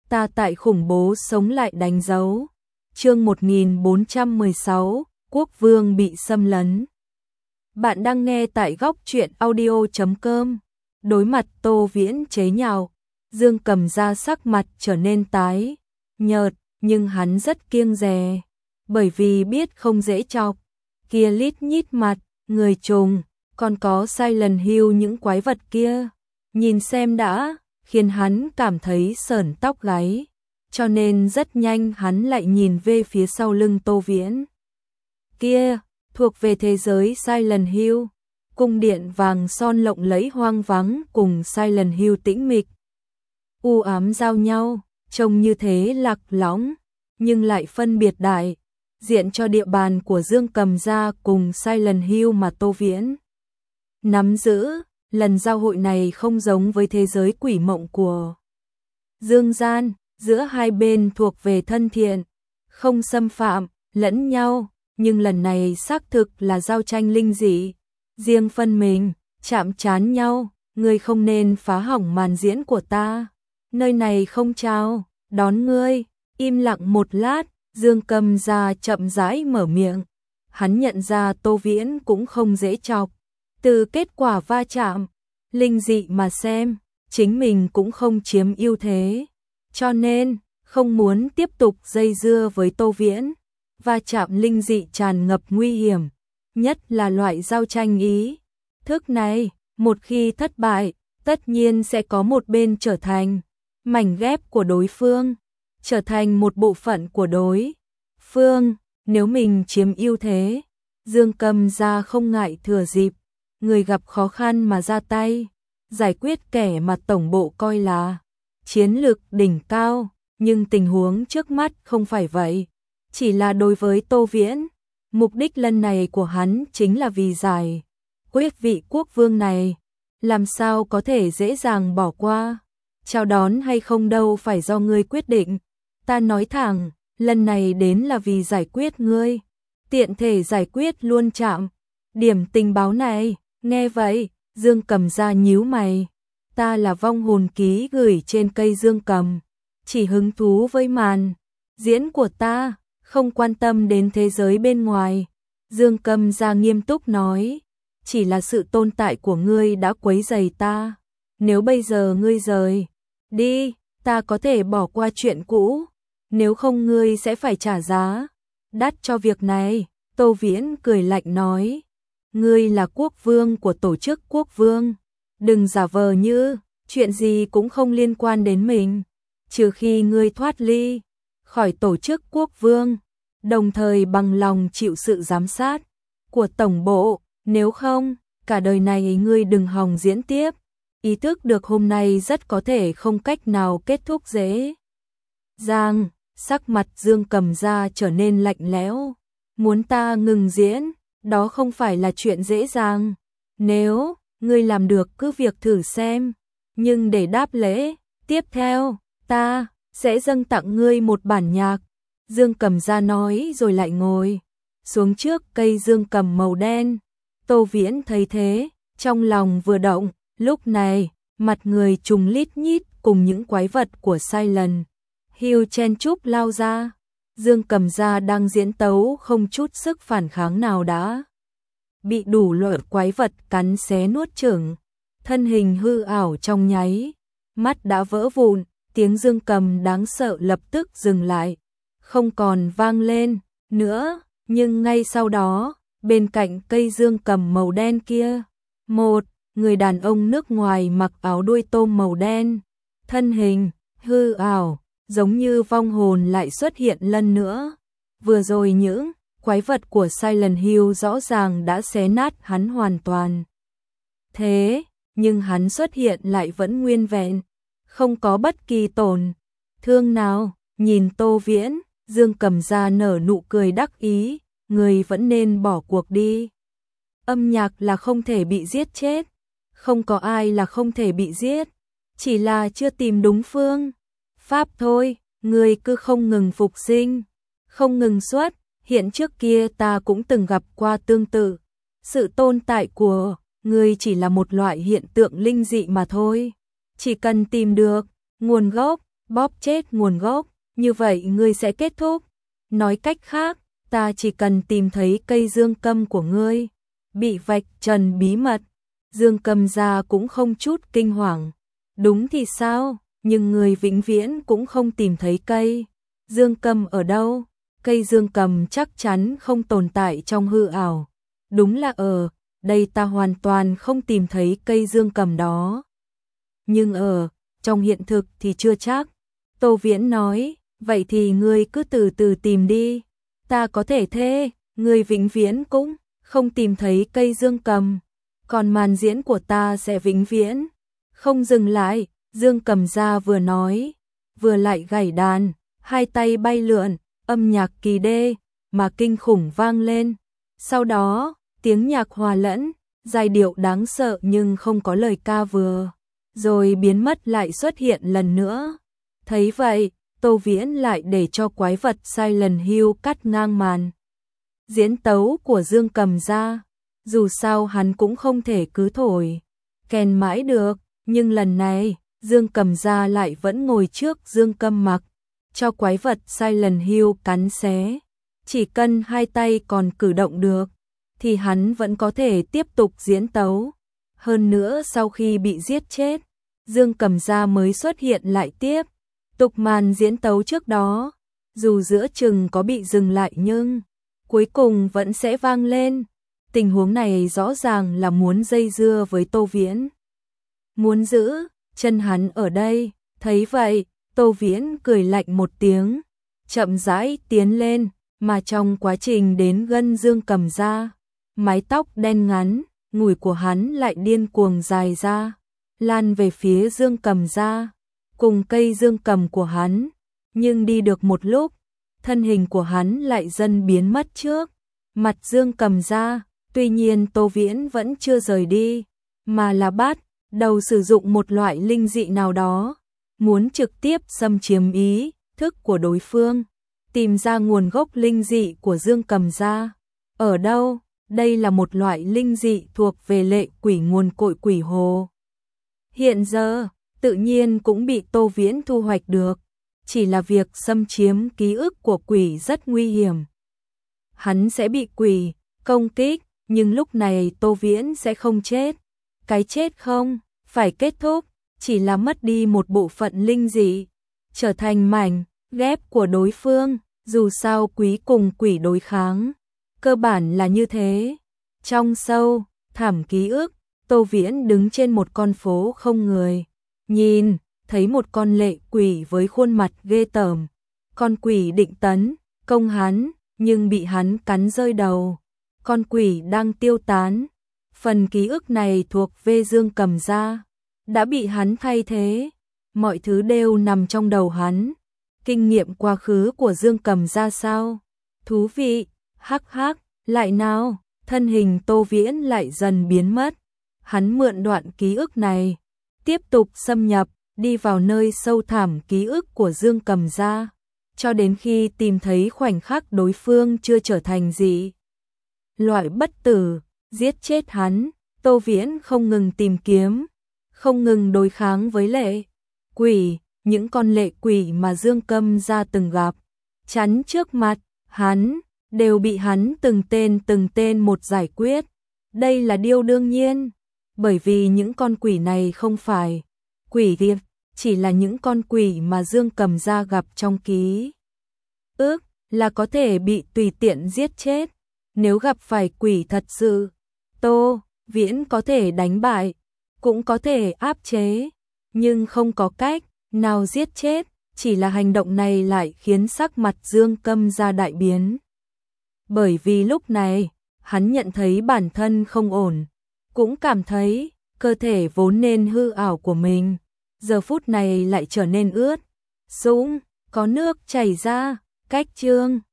ta tại khủng bố sống lại đánh dấu. Chương 1416, Quốc vương bị xâm lấn. Bạn đang nghe tại góc truyện audio.com. Đối mặt Tô Viễn chế nhạo, Dương Cầm ra sắc mặt trở nên tái nhợt, nhưng hắn rất kiêng dè, bởi vì biết không dễ chọc. Kia lít nhít mặt, người trùng, còn có Silent Hill, những quái vật kia, nhìn xem đã khiến hắn cảm thấy sởn tóc gáy, cho nên rất nhanh hắn lại nhìn về phía sau lưng Tô Viễn. Kia, thuộc về thế giới Silent Hill, cung điện vàng son lộng lẫy hoang vắng cùng Silent Hill tĩnh mịch, u ám giao nhau, trông như thế lạc lõng, nhưng lại phân biệt đại diện cho địa bàn của Dương Cầm gia cùng Silent Hill mà Tô Viễn nắm giữ. Lần giao hội này không giống với thế giới quỷ mộng của Dương gian, giữa hai bên thuộc về thân thiện, không xâm phạm lẫn nhau, nhưng lần này xác thực là giao tranh linh dị, riêng phân mình, chạm trán nhau, ngươi không nên phá hỏng màn diễn của ta. Nơi này không chào đón ngươi. Im lặng một lát, Dương Cầm gia chậm rãi mở miệng. Hắn nhận ra Tô Viễn cũng không dễ chọc. Từ kết quả va chạm linh dị mà xem, chính mình cũng không chiếm ưu thế, cho nên không muốn tiếp tục dây dưa với Tô Viễn. Va chạm linh dị tràn ngập nguy hiểm, nhất là loại giao tranh ý thức này, một khi thất bại, tất nhiên sẽ có một bên trở thành mảnh ghép của đối phương, trở thành một bộ phận của đối phương. Nếu mình chiếm ưu thế, Dương Cầm gia không ngại thừa dịp người gặp khó khăn mà ra tay, giải quyết kẻ mà tổng bộ coi là chiến lược đỉnh cao, nhưng tình huống trước mắt không phải vậy. Chỉ là đối với Tô Viễn, mục đích lần này của hắn chính là vì giải quyết vị quốc vương này, làm sao có thể dễ dàng bỏ qua. Chào đón hay không đâu phải do ngươi quyết định, ta nói thẳng, lần này đến là vì giải quyết ngươi, tiện thể giải quyết luôn chạm điểm tình báo này. Nghe vậy, Dương Cầm gia nhíu mày, ta là vong hồn ký gửi trên cây Dương Cầm, chỉ hứng thú với màn diễn của ta, không quan tâm đến thế giới bên ngoài. Dương Cầm gia nghiêm túc nói, chỉ là sự tồn tại của ngươi đã quấy rầy ta, nếu bây giờ ngươi rời đi, ta có thể bỏ qua chuyện cũ, nếu không ngươi sẽ phải trả giá đắt cho việc này. Tô Viễn cười lạnh nói, ngươi là quốc vương của tổ chức quốc vương, đừng giả vờ như chuyện gì cũng không liên quan đến mình, trừ khi ngươi thoát ly khỏi tổ chức quốc vương, đồng thời bằng lòng chịu sự giám sát của tổng bộ, nếu không, cả đời này ngươi đừng hòng diễn tiếp. Ý thức được hôm nay rất có thể không cách nào kết thúc dễ dàng. Sắc mặt Dương Cầm gia trở nên lạnh lẽo, muốn ta ngừng diễn, đó không phải là chuyện dễ dàng. Nếu ngươi làm được cứ việc thử xem, nhưng để đáp lễ tiếp theo, ta sẽ dâng tặng ngươi một bản nhạc. Dương Cầm gia nói rồi lại ngồi xuống trước cây dương cầm màu đen. Tô Viễn thấy thế, trong lòng vừa động, lúc này, mặt người trùng lít nhít cùng những quái vật của Silent Hill chen chúc lao ra. Dương Cầm gia đang diễn tấu không chút sức phản kháng nào đã bị đủ loại quái vật cắn xé nuốt chửng, thân hình hư ảo trong nháy mắt đã vỡ vụn, tiếng dương cầm đáng sợ lập tức dừng lại, không còn vang lên nữa, nhưng ngay sau đó, bên cạnh cây dương cầm màu đen kia, một người đàn ông nước ngoài mặc áo đuôi tôm màu đen, thân hình hư ảo, giống như vong hồn lại xuất hiện lần nữa. Vừa rồi những quái vật của Silent Hill rõ ràng đã xé nát hắn hoàn toàn. Thế, nhưng hắn xuất hiện lại vẫn nguyên vẹn, không có bất kỳ tổn thương nào. Nhìn Tô Viễn, Dương Cầm gia nở nụ cười đắc ý, người vẫn nên bỏ cuộc đi. Âm nhạc là không thể bị giết chết, không có ai là không thể bị giết, chỉ là chưa tìm đúng phương pháp thôi. Người cứ không ngừng phục sinh, không ngừng xuất hiện, trước kia ta cũng từng gặp qua tương tự. Sự tồn tại của người chỉ là một loại hiện tượng linh dị mà thôi, chỉ cần tìm được nguồn gốc, bóp chết nguồn gốc, như vậy ngươi sẽ kết thúc. Nói cách khác, ta chỉ cần tìm thấy cây dương cầm của ngươi, bị vạch trần bí mật. Dương Cầm gia cũng không chút kinh hoàng. Đúng thì sao, nhưng người vĩnh viễn cũng không tìm thấy cây dương cầm ở đâu. Cây dương cầm chắc chắn không tồn tại trong hư ảo. Đúng là ở đây ta hoàn toàn không tìm thấy cây dương cầm đó. Nhưng ở trong hiện thực thì chưa chắc. Tô Viễn nói, vậy thì ngươi cứ từ từ tìm đi. Ta có thể thề, ngươi vĩnh viễn cũng không tìm thấy cây dương cầm. Còn màn diễn của ta sẽ vĩnh viễn không dừng lại. Dương Cầm gia vừa nói, vừa lại gảy đàn, hai tay bay lượn, âm nhạc kỳ đê mà kinh khủng vang lên. Sau đó, tiếng nhạc hòa lẫn, giai điệu đáng sợ nhưng không có lời ca vừa rồi biến mất lại xuất hiện lần nữa. Thấy vậy, Tô Viễn lại để cho quái vật Silent Hill cắt ngang màn diễn tấu của Dương Cầm gia. Dù sao hắn cũng không thể cứ thổi kèn mãi được, nhưng lần này Dương Cầm gia lại vẫn ngồi trước Dương Cầm mặc cho quái vật Silent Hill cắn xé. Chỉ cần hai tay còn cử động được thì hắn vẫn có thể tiếp tục diễn tấu. Hơn nữa sau khi bị giết chết, Dương Cầm gia mới xuất hiện lại tiếp tục màn diễn tấu trước đó. Dù giữa chừng có bị dừng lại nhưng cuối cùng vẫn sẽ vang lên. Tình huống này rõ ràng là muốn dây dưa với Tô Viễn, muốn giữ chân hắn ở đây. Thấy vậy, Tô Viễn cười lạnh một tiếng, chậm rãi tiến lên, mà trong quá trình đến gần Dương Cầm gia, mái tóc đen ngắn, ngủi của hắn lại điên cuồng dài ra, lan về phía Dương Cầm gia, cùng cây dương cầm của hắn. Nhưng đi được một lúc, thân hình của hắn lại dần biến mất trước mặt Dương Cầm gia. Tuy nhiên Tô Viễn vẫn chưa rời đi, mà là bắt đầu sử dụng một loại linh dị nào đó, muốn trực tiếp xâm chiếm ý thức của đối phương, tìm ra nguồn gốc linh dị của Dương Cầm gia. Ở đâu? Đây là một loại linh dị thuộc về lệ quỷ nguồn cội quỷ hồ. Hiện giờ, tự nhiên cũng bị Tô Viễn thu hoạch được, chỉ là việc xâm chiếm ký ức của quỷ rất nguy hiểm. Hắn sẽ bị quỷ công kích, nhưng lúc này Tô Viễn sẽ không chết. Cái chết không phải kết thúc, chỉ là mất đi một bộ phận linh dị, trở thành mảnh ghép của đối phương. Dù sao quý cùng quỷ đối kháng, cơ bản là như thế. Trong sâu thẳm ký ức, Tô Viễn đứng trên một con phố không người, nhìn thấy một con lệ quỷ với khuôn mặt ghê tởm. Con quỷ định tấn công hắn, nhưng bị hắn cắn rơi đầu. Con quỷ đang tiêu tán. Phần ký ức này thuộc về Dương Cầm gia, đã bị hắn thay thế. Mọi thứ đều nằm trong đầu hắn. Kinh nghiệm quá khứ của Dương Cầm gia sao? Thú vị, hắc hắc, lại nào, thân hình Tô Viễn lại dần biến mất. Hắn mượn đoạn ký ức này, tiếp tục xâm nhập, đi vào nơi sâu thẳm ký ức của Dương Cầm gia, cho đến khi tìm thấy khoảnh khắc đối phương chưa trở thành dị loại bất tử, giết chết hắn. Tô Viễn không ngừng tìm kiếm, không ngừng đối kháng với lệ quỷ, những con lệ quỷ mà Dương Cầm gia từng gặp, chắn trước mặt hắn, đều bị hắn từng tên một giải quyết. Đây là điều đương nhiên, bởi vì những con quỷ này không phải quỷ thiệt, chỉ là những con quỷ mà Dương Cầm gia gặp trong ký ức, là có thể bị tùy tiện giết chết. Nếu gặp phải quỷ thật sự, Tô Viễn có thể đánh bại, cũng có thể áp chế, nhưng không có cách nào giết chết. Chỉ là hành động này lại khiến sắc mặt Dương Cầm gia đại biến. Bởi vì lúc này, hắn nhận thấy bản thân không ổn, cũng cảm thấy cơ thể vốn nên hư ảo của mình, giờ phút này lại trở nên ướt, sũng, có nước chảy ra. Cách chương